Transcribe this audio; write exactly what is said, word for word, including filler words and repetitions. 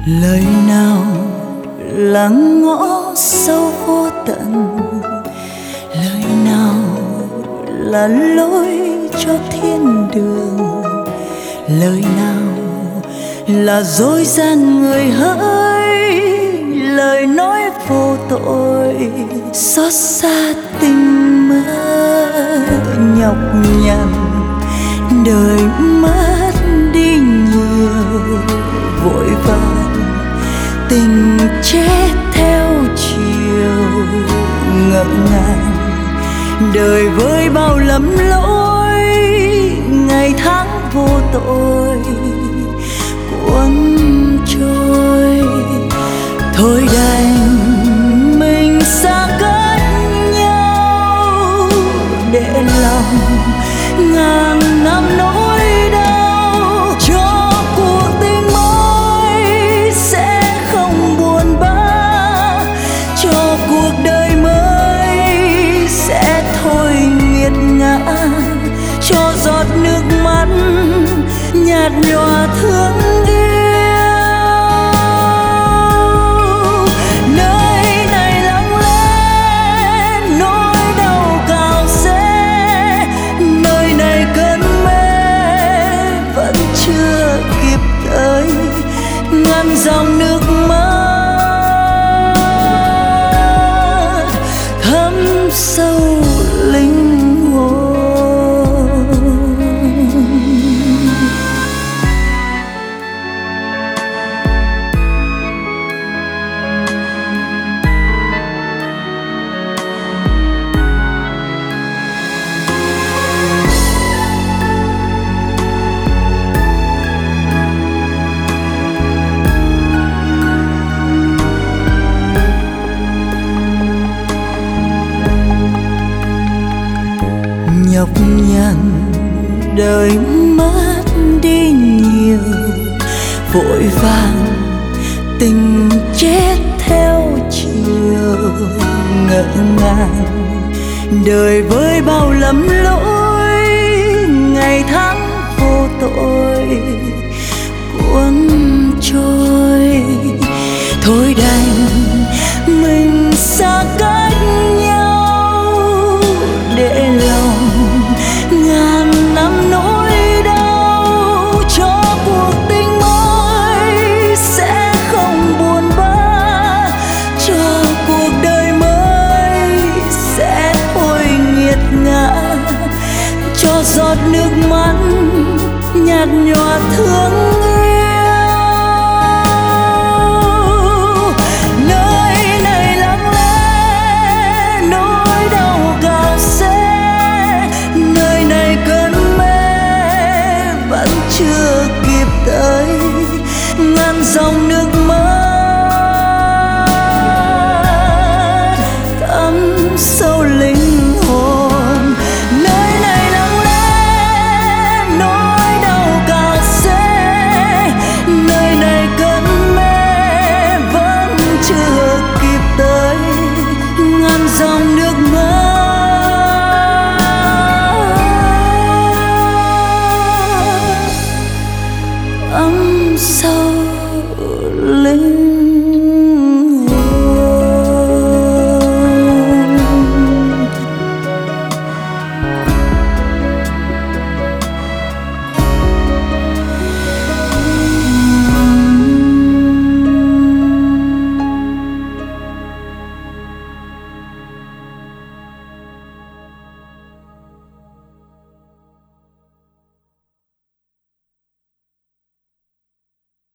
Lời nào lắng ngõ sâu vô tận, lời nào là lối cho thiên đường, lời nào là dối gian người hỡi, lời nói vô tội xót xa tình mơ nhọc nhằn. Đời mất đi nhiều vội vàng, tình chết theo chiều ngỡ ngàng. Đời với bao lầm lỗi, ngày tháng vô tội cuốn trôi. Thôi đành mình xa cách nhau, để lòng ngàn năm nỗi đau. Cho cuộc tình mới sẽ không buồn bã, cho cuộc đời mới sẽ thôi nghiệt ngã, cho giọt nước mắt nhạt nhòa thương yêu. Nơi này lặng lẽ nỗi đau cào xé, nơi này cơn mê vẫn chưa kịp tới, ngăn dòng nước mắt thấm sâu linh hồn. Nhọc nhằn đời mất đi nhiều vội vàng, tình chết theo chiều ngỡ ngàng. Đời với bao lầm lỗi, ngày tháng vô tội cuốn trôi. Thôi đành mình xa cách nhau, để lòng ngàn năm nỗi đau. Cho cuộc tình mới sẽ không buồn bã, cho cuộc đời mới sẽ thôi nghiệt ngã, cho giọt nước mắt nhạt nhòa thương yêu. Nơi này lặng lẽ nỗi đau cào xé, nơi này cơn mê vẫn chưa kịp tới, ngăn dòng nước mắt thấm sâu linh hồn. Nơi này lặng lẽ nỗi đau cào xé, nơi này cơn mê vẫn chưa kịp tới, ngăn dòng nước mắt ấm sâu linh